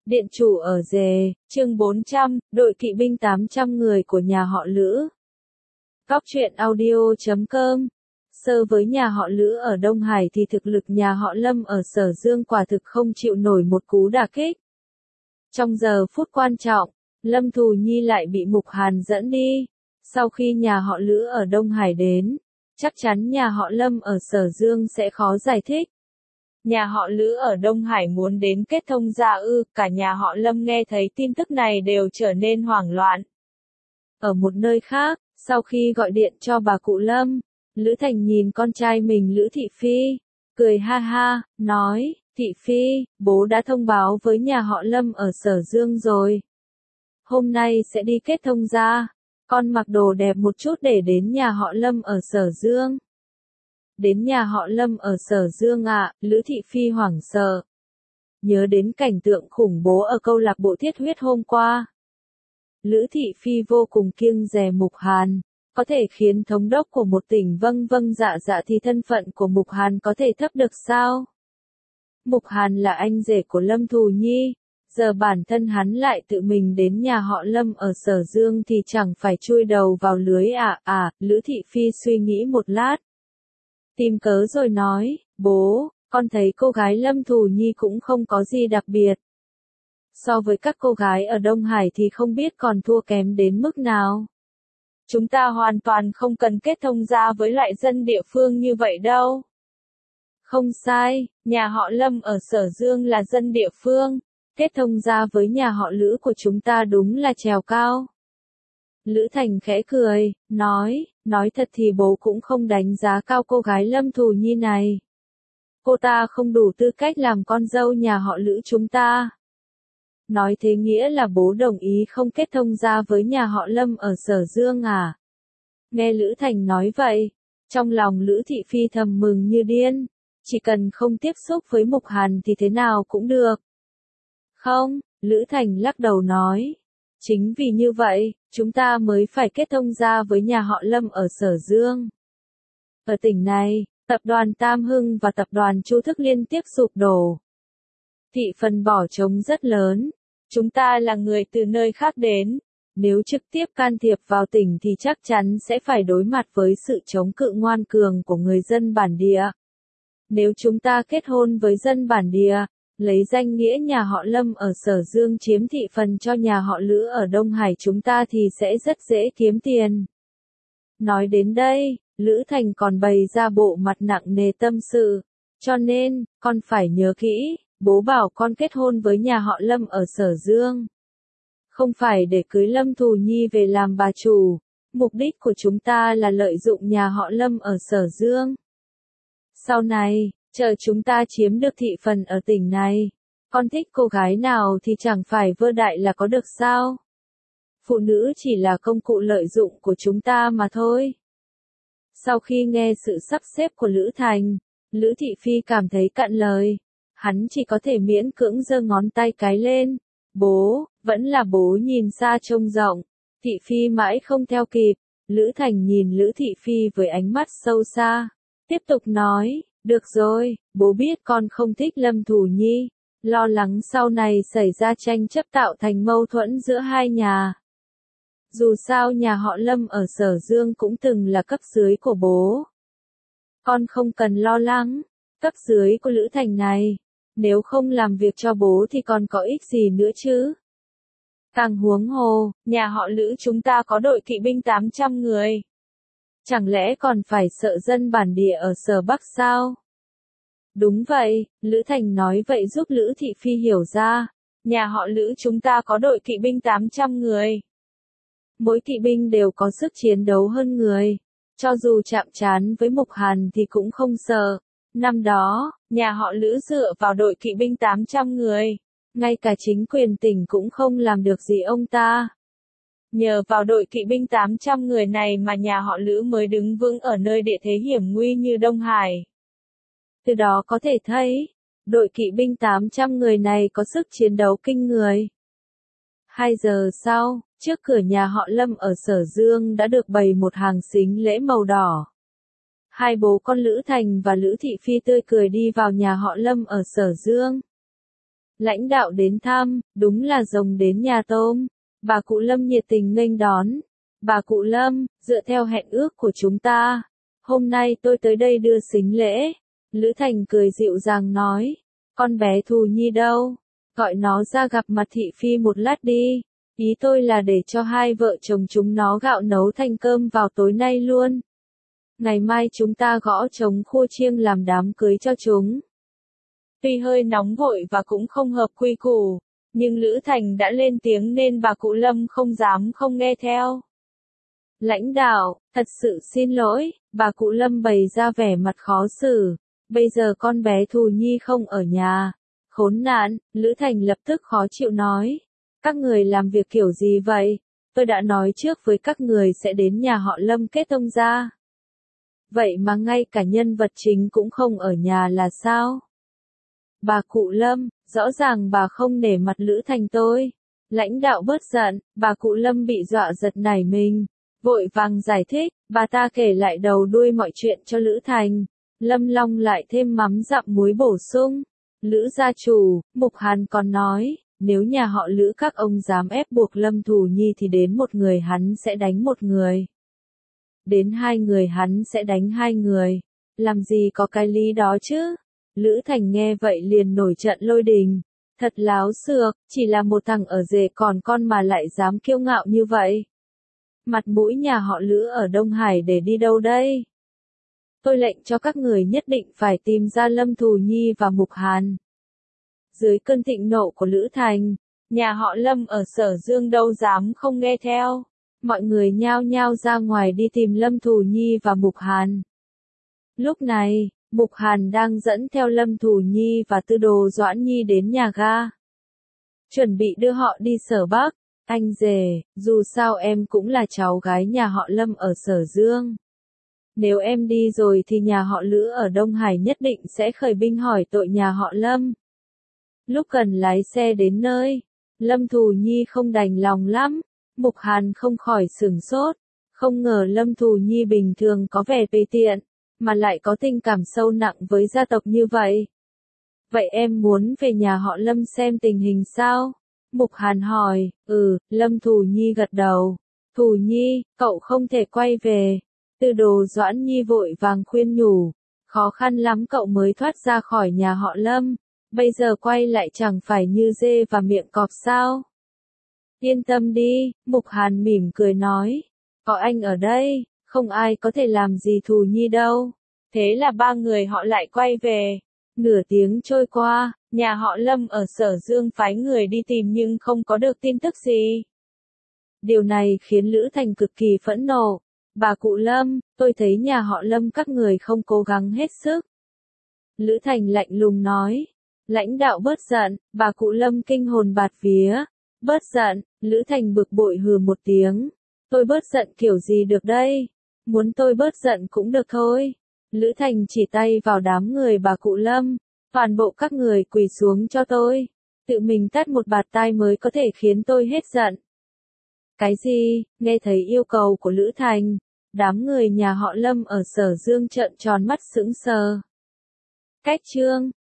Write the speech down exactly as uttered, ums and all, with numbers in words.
Điện chủ ở Dề, chương bốn trăm, đội kỵ binh tám trăm người của nhà họ Lữ. Góc truyện audio chấm com. Sơ với nhà họ Lữ ở Đông Hải thì thực lực nhà họ Lâm ở Sở Dương quả thực không chịu nổi một cú đả kích. Trong giờ phút quan trọng, Lâm Thù Nhi lại bị Mục Hàn dẫn đi. Sau khi nhà họ Lữ ở Đông Hải đến, chắc chắn nhà họ Lâm ở Sở Dương sẽ khó giải thích. Nhà họ Lữ ở Đông Hải muốn đến kết thông gia ư, cả nhà họ Lâm nghe thấy tin tức này đều trở nên hoảng loạn. Ở một nơi khác, sau khi gọi điện cho bà cụ Lâm, Lữ Thành nhìn con trai mình Lữ Thị Phi, cười ha ha, nói, Thị Phi, bố đã thông báo với nhà họ Lâm ở Sở Dương rồi. Hôm nay sẽ đi kết thông gia, con mặc đồ đẹp một chút để đến nhà họ Lâm ở Sở Dương. Đến nhà họ Lâm ở Sở Dương ạ, à, Lữ Thị Phi hoảng sợ. Nhớ đến cảnh tượng khủng bố ở câu lạc bộ Thiết Huyết hôm qua. Lữ Thị Phi vô cùng kiêng dè Mục Hàn, có thể khiến thống đốc của một tỉnh vâng vâng dạ dạ thì thân phận của Mục Hàn có thể thấp được sao? Mục Hàn là anh rể của Lâm Thù Nhi, giờ bản thân hắn lại tự mình đến nhà họ Lâm ở Sở Dương thì chẳng phải chui đầu vào lưới à à, Lữ Thị Phi suy nghĩ một lát. Tìm cớ rồi nói, bố, con thấy cô gái Lâm Thù Nhi cũng không có gì đặc biệt. So với các cô gái ở Đông Hải thì không biết còn thua kém đến mức nào. Chúng ta hoàn toàn không cần kết thông gia với lại dân địa phương như vậy đâu. Không sai, nhà họ Lâm ở Sở Dương là dân địa phương, kết thông gia với nhà họ Lữ của chúng ta đúng là trèo cao. Lữ Thành khẽ cười, nói, nói thật thì bố cũng không đánh giá cao cô gái Lâm Thù Nhi này. Cô ta không đủ tư cách làm con dâu nhà họ Lữ chúng ta. Nói thế nghĩa là bố đồng ý không kết thông gia với nhà họ Lâm ở Sở Dương à? Nghe Lữ Thành nói vậy, trong lòng Lữ Thị Phi thầm mừng như điên, chỉ cần không tiếp xúc với Mục Hàn thì thế nào cũng được. Không, Lữ Thành lắc đầu nói. Chính vì như vậy, chúng ta mới phải kết thông gia với nhà họ Lâm ở Sở Dương. Ở tỉnh này, tập đoàn Tam Hưng và tập đoàn Chu Thức liên tiếp sụp đổ. Thị phần bỏ trống rất lớn. Chúng ta là người từ nơi khác đến. Nếu trực tiếp can thiệp vào tỉnh thì chắc chắn sẽ phải đối mặt với sự chống cự ngoan cường của người dân bản địa. Nếu chúng ta kết hôn với dân bản địa, lấy danh nghĩa nhà họ Lâm ở Sở Dương chiếm thị phần cho nhà họ Lữ ở Đông Hải chúng ta thì sẽ rất dễ kiếm tiền. Nói đến đây, Lữ Thành còn bày ra bộ mặt nặng nề tâm sự. Cho nên, con phải nhớ kỹ, bố bảo con kết hôn với nhà họ Lâm ở Sở Dương. Không phải để cưới Lâm Thù Nhi về làm bà chủ, mục đích của chúng ta là lợi dụng nhà họ Lâm ở Sở Dương. Sau này, chờ chúng ta chiếm được thị phần ở tỉnh này, con thích cô gái nào thì chẳng phải vơ đại là có được sao? Phụ nữ chỉ là công cụ lợi dụng của chúng ta mà thôi. Sau khi nghe sự sắp xếp của Lữ Thành, Lữ Thị Phi cảm thấy cạn lời. Hắn chỉ có thể miễn cưỡng giơ ngón tay cái lên. Bố, vẫn là bố nhìn xa trông rộng. Thị Phi mãi không theo kịp. Lữ Thành nhìn Lữ Thị Phi với ánh mắt sâu xa. Tiếp tục nói, được rồi, bố biết con không thích Lâm Thù Nhi. Lo lắng sau này xảy ra tranh chấp tạo thành mâu thuẫn giữa hai nhà. Dù sao nhà họ Lâm ở Sở Dương cũng từng là cấp dưới của bố. Con không cần lo lắng, cấp dưới của Lữ Thành này, nếu không làm việc cho bố thì còn có ích gì nữa chứ. Càng huống hồ, nhà họ Lữ chúng ta có đội kỵ binh tám trăm người. Chẳng lẽ còn phải sợ dân bản địa ở Sở Bắc sao? Đúng vậy, Lữ Thành nói vậy giúp Lữ Thị Phi hiểu ra, nhà họ Lữ chúng ta có đội kỵ binh tám trăm người. Mỗi kỵ binh đều có sức chiến đấu hơn người. Cho dù chạm trán với Mục Hàn thì cũng không sợ. Năm đó, nhà họ Lữ dựa vào đội kỵ binh tám trăm người. Ngay cả chính quyền tỉnh cũng không làm được gì ông ta. Nhờ vào đội kỵ binh tám trăm người này mà nhà họ Lữ mới đứng vững ở nơi địa thế hiểm nguy như Đông Hải. Từ đó có thể thấy, đội kỵ binh tám trăm người này có sức chiến đấu kinh người. Hai giờ sau, trước cửa nhà họ Lâm ở Sở Dương đã được bày một hàng sính lễ màu đỏ. Hai bố con Lữ Thành và Lữ Thị Phi tươi cười đi vào nhà họ Lâm ở Sở Dương. Lãnh đạo đến thăm, đúng là rồng đến nhà tôm. Bà cụ Lâm nhiệt tình nghênh đón. Bà cụ Lâm, dựa theo hẹn ước của chúng ta, hôm nay tôi tới đây đưa sính lễ. Lữ Thành cười dịu dàng nói, con bé Thù Nhi đâu? Gọi nó ra gặp mặt thị phi một lát đi. Ý tôi là để cho hai vợ chồng chúng nó gạo nấu thành cơm vào tối nay luôn. Ngày mai chúng ta gõ trống khua chiêng làm đám cưới cho chúng. Tuy hơi nóng vội và cũng không hợp quy củ, nhưng Lữ Thành đã lên tiếng nên bà cụ Lâm không dám không nghe theo. Lãnh đạo, thật sự xin lỗi, bà cụ Lâm bày ra vẻ mặt khó xử. Bây giờ con bé Thù Nhi không ở nhà. Khốn nạn, Lữ Thành lập tức khó chịu nói. Các người làm việc kiểu gì vậy? Tôi đã nói trước với các người sẽ đến nhà họ Lâm kết tông gia. Vậy mà ngay cả nhân vật chính cũng không ở nhà là sao? Bà cụ Lâm, rõ ràng bà không nể mặt Lữ Thành tôi. Lãnh đạo bớt giận, bà cụ Lâm bị dọa giật nảy mình. Vội vàng giải thích, bà ta kể lại đầu đuôi mọi chuyện cho Lữ Thành. Lâm Long lại thêm mắm dặm muối bổ sung. Lữ gia chủ, Mục Hàn còn nói, nếu nhà họ Lữ các ông dám ép buộc Lâm Thù Nhi thì đến một người hắn sẽ đánh một người. Đến hai người hắn sẽ đánh hai người. Làm gì có cái lý đó chứ? Lữ Thành nghe vậy liền nổi trận lôi đình. Thật láo xược, chỉ là một thằng ở rể còn con mà lại dám kiêu ngạo như vậy. Mặt mũi nhà họ Lữ ở Đông Hải để đi đâu đây? Tôi lệnh cho các người nhất định phải tìm ra Lâm Thù Nhi và Mục Hàn. Dưới cơn thịnh nộ của Lữ Thành, nhà họ Lâm ở Sở Dương đâu dám không nghe theo. Mọi người nhao nhao ra ngoài đi tìm Lâm Thù Nhi và Mục Hàn. Lúc này, Mục Hàn đang dẫn theo Lâm Thù Nhi và Tư Đồ Doãn Nhi đến nhà ga. Chuẩn bị đưa họ đi Sở Bắc. Anh rể, dù sao em cũng là cháu gái nhà họ Lâm ở Sở Dương. Nếu em đi rồi thì nhà họ Lữ ở Đông Hải nhất định sẽ khởi binh hỏi tội nhà họ Lâm. Lúc cần lái xe đến nơi, Lâm Thù Nhi không đành lòng lắm. Mục Hàn không khỏi sửng sốt. Không ngờ Lâm Thù Nhi bình thường có vẻ tùy tiện, mà lại có tình cảm sâu nặng với gia tộc như vậy. Vậy em muốn về nhà họ Lâm xem tình hình sao? Mục Hàn hỏi. Ừ, Lâm Thù Nhi gật đầu. Thù Nhi, cậu không thể quay về. Tư Đồ Doãn Nhi vội vàng khuyên nhủ. Khó khăn lắm cậu mới thoát ra khỏi nhà họ Lâm. Bây giờ quay lại chẳng phải như dê và miệng cọp sao? Yên tâm đi, Mục Hàn mỉm cười nói. Có anh ở đây, không ai có thể làm gì Thù Nhi đâu. Thế là ba người họ lại quay về. Nửa tiếng trôi qua, nhà họ Lâm ở Sở Dương phái người đi tìm nhưng không có được tin tức gì. Điều này khiến Lữ Thành cực kỳ phẫn nộ. Bà cụ Lâm, tôi thấy nhà họ Lâm các người không cố gắng hết sức. Lữ Thành lạnh lùng nói. Lãnh đạo bớt giận, bà cụ Lâm kinh hồn bạt vía. Bớt giận, Lữ Thành bực bội hừ một tiếng. Tôi bớt giận kiểu gì được đây? Muốn tôi bớt giận cũng được thôi. Lữ Thành chỉ tay vào đám người bà cụ Lâm. Toàn bộ các người quỳ xuống cho tôi. Tự mình tát một bạt tai mới có thể khiến tôi hết giận. Cái gì? Nghe thấy yêu cầu của Lữ Thành, đám người nhà họ Lâm ở Sở Dương trợn tròn mắt sững sờ. Cách chương